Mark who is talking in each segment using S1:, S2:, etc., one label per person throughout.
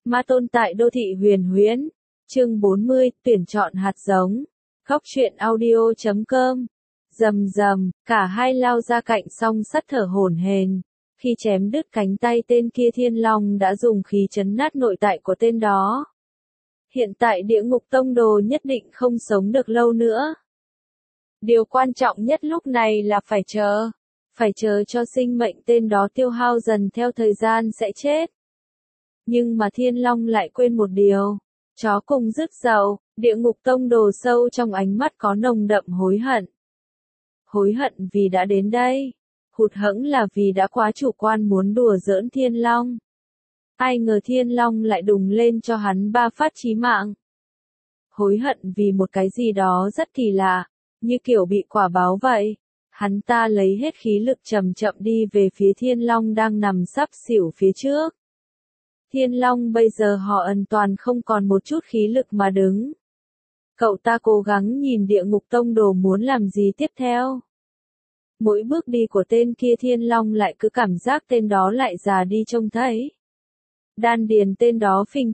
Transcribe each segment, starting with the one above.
S1: Ma tôn tại đô thị huyền huyễn. Chương 40, tuyển chọn hạt giống. Góc truyện audio.com. Rầm rầm, cả hai lao ra cạnh song sắt thở hổn hển. Khi chém đứt cánh tay tên kia, Thiên Long đã dùng khí chấn nát nội tại của tên đó. Hiện tại Địa Ngục Tông Đồ nhất định không sống được lâu nữa. Điều quan trọng nhất lúc này là phải chờ cho sinh mệnh tên đó tiêu hao dần theo thời gian sẽ chết. Nhưng mà Thiên Long lại quên một điều. Chó cùng rứt dầu, Địa Ngục Tông Đồ sâu trong ánh mắt có nồng đậm hối hận. Hối hận vì đã đến đây. Hụt hẫng là vì đã quá chủ quan muốn đùa giỡn Thiên Long. Ai ngờ Thiên Long lại đùng lên cho hắn 3 phát chí mạng. Hối hận vì một cái gì đó rất kỳ lạ, như kiểu bị quả báo vậy. Hắn ta lấy hết khí lực chậm chậm đi về phía Thiên Long đang nằm sắp xỉu phía trước. Thiên Long bây giờ họ hoàn toàn không còn một chút khí lực mà đứng. Cậu ta cố gắng nhìn Địa Ngục Tông Đồ muốn làm gì tiếp theo. Mỗi bước đi của tên kia Thiên Long lại cứ cảm giác tên đó lại già đi trông thấy. Đan điền tên đó phình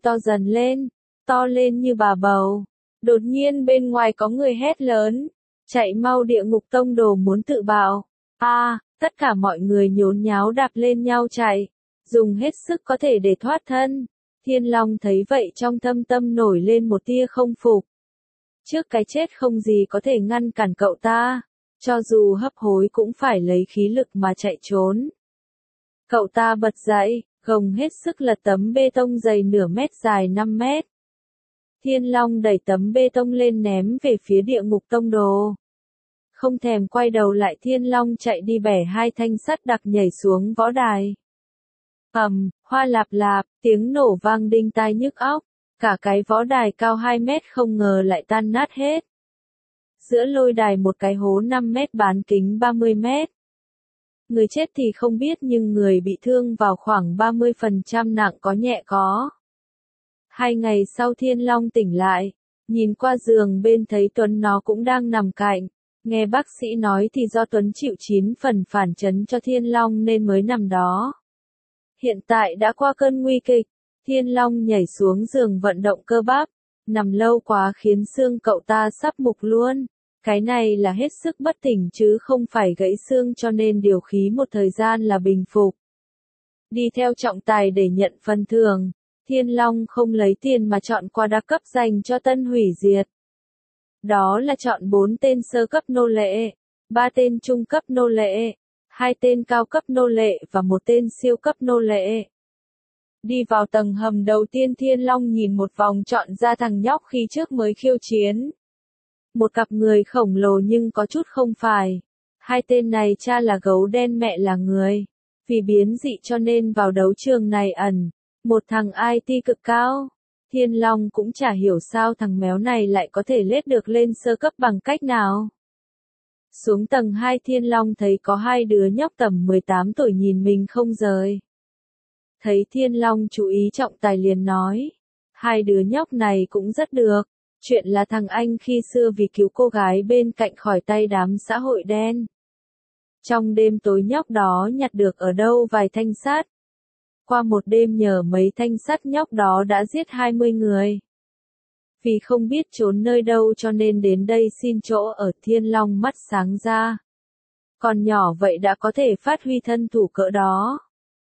S1: to lên như bà bầu. Đột nhiên bên ngoài có người hét lớn. Chạy mau, Địa Ngục Tông Đồ muốn tự bạo. Tất cả mọi người nhốn nháo đạp lên nhau chạy. Dùng hết sức có thể để thoát thân. Thiên Long thấy vậy trong thâm tâm nổi lên một tia không phục. Trước cái chết không gì có thể ngăn cản cậu ta. Cho dù hấp hối cũng phải lấy khí lực mà chạy trốn. Cậu ta bật dậy, gồng hết sức lật tấm bê tông dày nửa mét dài 5 mét. Thiên Long đẩy tấm bê tông lên ném về phía Địa Ngục Tông Đồ. Không thèm quay đầu lại, Thiên Long chạy đi bẻ 2 thanh sắt đặc nhảy xuống võ đài. Hoa lạp lạp, tiếng nổ vang đinh tai nhức óc. Cả cái võ đài cao 2 mét không ngờ lại tan nát hết. Giữa lôi đài một cái hố 5 mét bán kính 30 mét. Người chết thì không biết nhưng người bị thương vào khoảng 30%, nặng có nhẹ có. 2 ngày sau Thiên Long tỉnh lại, nhìn qua giường bên thấy Tuấn nó cũng đang nằm cạnh. Nghe bác sĩ nói thì do Tuấn chịu 9 phần phản chấn cho Thiên Long nên mới nằm đó. Hiện tại đã qua cơn nguy kịch, Thiên Long nhảy xuống giường vận động cơ bắp. Nằm lâu quá khiến xương cậu ta sắp mục luôn. Cái này là hết sức bất tỉnh chứ không phải gãy xương, cho nên điều khí một thời gian là bình phục. Đi theo trọng tài để nhận phần thưởng, Thiên Long không lấy tiền mà chọn quà đa cấp dành cho tân hủy diệt. Đó là chọn 4 tên sơ cấp nô lệ, 3 tên trung cấp nô lệ, 2 tên cao cấp nô lệ và 1 tên siêu cấp nô lệ. Đi vào tầng hầm đầu tiên, Thiên Long nhìn một vòng chọn ra thằng nhóc khi trước mới khiêu chiến. Một cặp người khổng lồ nhưng có chút không phải. 2 tên này cha là gấu đen, mẹ là người. Vì biến dị cho nên vào đấu trường này ẩn. Một thằng IT cực cao. Thiên Long cũng chả hiểu sao thằng méo này lại có thể lết được lên sơ cấp bằng cách nào. Xuống tầng 2, Thiên Long thấy có 2 đứa nhóc tầm 18 tuổi nhìn mình không rời. Thấy Thiên Long chú ý, trọng tài liền nói. 2 đứa nhóc này cũng rất được. Chuyện là thằng anh khi xưa vì cứu cô gái bên cạnh khỏi tay đám xã hội đen. Trong đêm tối nhóc đó nhặt được ở đâu vài thanh sắt. Qua một đêm nhờ mấy thanh sắt nhóc đó đã giết 20 người. Vì không biết trốn nơi đâu cho nên đến đây xin chỗ ở. Thiên Long mắt sáng ra. Còn nhỏ vậy đã có thể phát huy thân thủ cỡ đó.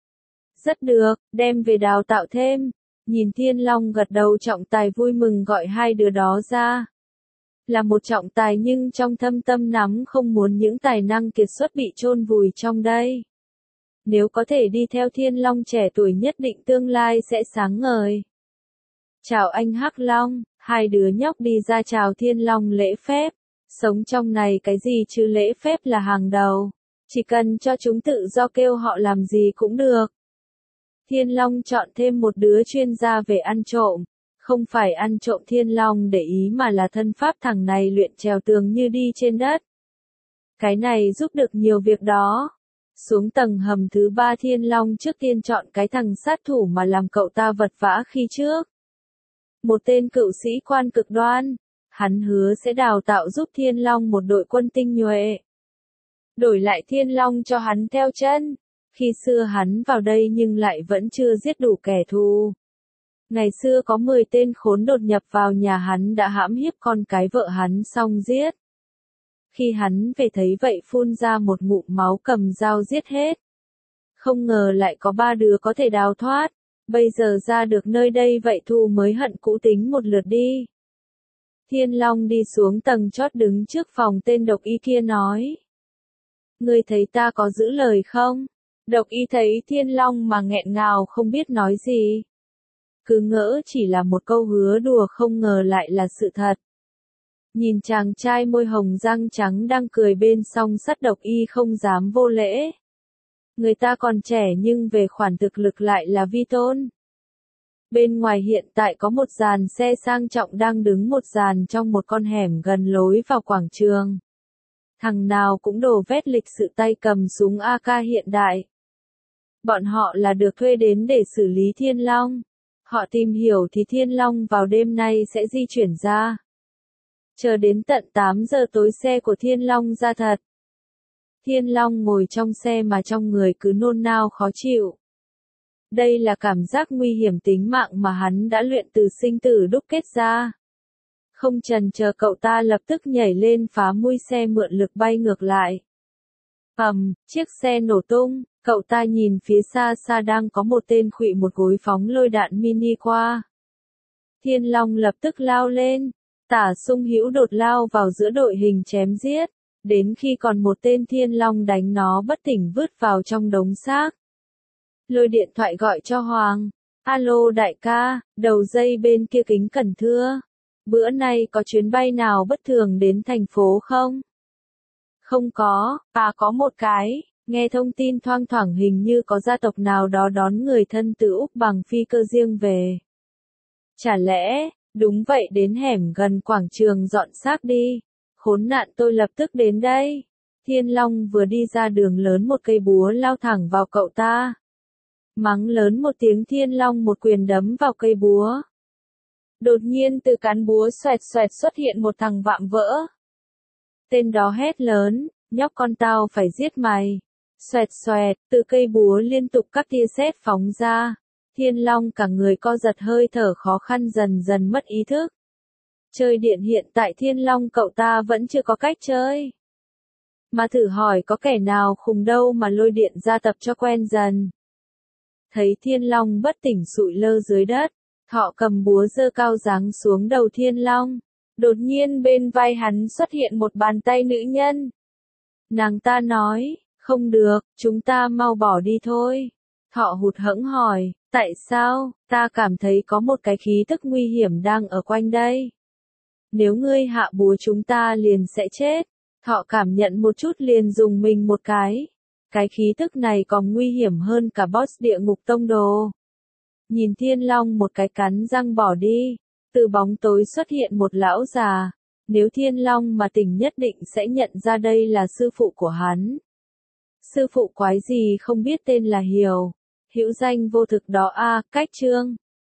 S1: Rất được, đem về đào tạo thêm. Nhìn Thiên Long gật đầu, trọng tài vui mừng gọi 2 đứa đó ra. Là một trọng tài nhưng trong thâm tâm nắm không muốn những tài năng kiệt xuất bị chôn vùi trong đây. Nếu có thể đi theo Thiên Long trẻ tuổi nhất định tương lai sẽ sáng ngời. Chào anh Hắc Long, 2 đứa nhóc đi ra chào Thiên Long lễ phép. Sống trong này cái gì chứ lễ phép là hàng đầu. Chỉ cần cho chúng tự do kêu họ làm gì cũng được. Thiên Long chọn thêm một đứa chuyên gia về ăn trộm. Không phải ăn trộm Thiên Long để ý mà là thân pháp thằng này luyện trèo tường như đi trên đất. Cái này giúp được nhiều việc đó. Xuống tầng hầm thứ 3, Thiên Long trước tiên chọn cái thằng sát thủ mà làm cậu ta vật vã khi trước. Một tên cựu sĩ quan cực đoan. Hắn hứa sẽ đào tạo giúp Thiên Long một đội quân tinh nhuệ. Đổi lại Thiên Long cho hắn theo chân. Khi xưa hắn vào đây nhưng lại vẫn chưa giết đủ kẻ thù. Ngày xưa có 10 tên khốn đột nhập vào nhà hắn đã hãm hiếp con cái vợ hắn xong giết. Khi hắn về thấy vậy phun ra một ngụm máu cầm dao giết hết. Không ngờ lại có 3 đứa có thể đào thoát. Bây giờ ra được nơi đây vậy thù mới hận cũ tính một lượt đi. Thiên Long đi xuống tầng chót đứng trước phòng tên độc y kia nói. Ngươi thấy ta có giữ lời không? Độc y thấy Thiên Long mà nghẹn ngào không biết nói gì. Cứ ngỡ chỉ là một câu hứa đùa không ngờ lại là sự thật. Nhìn chàng trai môi hồng răng trắng đang cười bên song sắt độc y không dám vô lễ. Người ta còn trẻ nhưng về khoản thực lực lại là vi tôn. Bên ngoài hiện tại có một dàn xe sang trọng đang đứng một dàn trong một con hẻm gần lối vào quảng trường. Thằng nào cũng đồ vét lịch sự tay cầm súng AK hiện đại. Bọn họ là được thuê đến để xử lý Thiên Long. Họ tìm hiểu thì Thiên Long vào đêm nay sẽ di chuyển ra. Chờ đến tận 8 giờ tối xe của Thiên Long ra thật. Thiên Long ngồi trong xe mà trong người cứ nôn nao khó chịu. Đây là cảm giác nguy hiểm tính mạng mà hắn đã luyện từ sinh tử đúc kết ra. Không chần chờ cậu ta lập tức nhảy lên phá mui xe mượn lực bay ngược lại. Chiếc xe nổ tung, cậu ta nhìn phía xa xa đang có một tên khuỵu một gối phóng lôi đạn mini qua. Thiên Long lập tức lao lên, Tả Sung Hữu đột lao vào giữa đội hình chém giết, đến khi còn một tên Thiên Long đánh nó bất tỉnh vứt vào trong đống xác. Lôi điện thoại gọi cho Hoàng. Alo đại ca, đầu dây bên kia kính cẩn thưa. Bữa nay có chuyến bay nào bất thường đến thành phố không? Không có, có một cái, nghe thông tin thoang thoảng hình như có gia tộc nào đó đón người thân từ Úc bằng phi cơ riêng về. Chả lẽ, đúng vậy đến hẻm gần quảng trường dọn xác đi. Khốn nạn tôi lập tức đến đây. Thiên Long vừa đi ra đường lớn một cây búa lao thẳng vào cậu ta. Mắng lớn một tiếng Thiên Long một quyền đấm vào cây búa. Đột nhiên từ cán búa xoẹt xoẹt xuất hiện một thằng vạm vỡ. Tên đó hét lớn, nhóc con tao phải giết mày. Xoẹt xoẹt, từ cây búa liên tục các tia sét phóng ra. Thiên Long cả người co giật hơi thở khó khăn dần dần mất ý thức. Chơi điện hiện tại Thiên Long cậu ta vẫn chưa có cách chơi. Mà thử hỏi có kẻ nào khùng đâu mà lôi điện ra tập cho quen dần. Thấy Thiên Long bất tỉnh sụi lơ dưới đất, Thọ cầm búa giơ cao giáng xuống đầu Thiên Long. Đột nhiên bên vai hắn xuất hiện một bàn tay nữ nhân. Nàng ta nói, không được, chúng ta mau bỏ đi thôi. Thọ hụt hẫng hỏi, tại sao, ta cảm thấy có một cái khí tức nguy hiểm đang ở quanh đây. Nếu ngươi hạ búa chúng ta liền sẽ chết. Thọ cảm nhận một chút liền dùng mình một cái. Cái khí tức này còn nguy hiểm hơn cả boss địa ngục tông đồ. Nhìn Thiên Long một cái cắn răng bỏ đi. Từ bóng tối xuất hiện một lão già. Nếu Thiên Long mà tỉnh nhất định sẽ nhận ra đây là sư phụ của hắn. Sư phụ quái gì không biết tên là Hiểu. Hữu danh vô thực đó cách chương.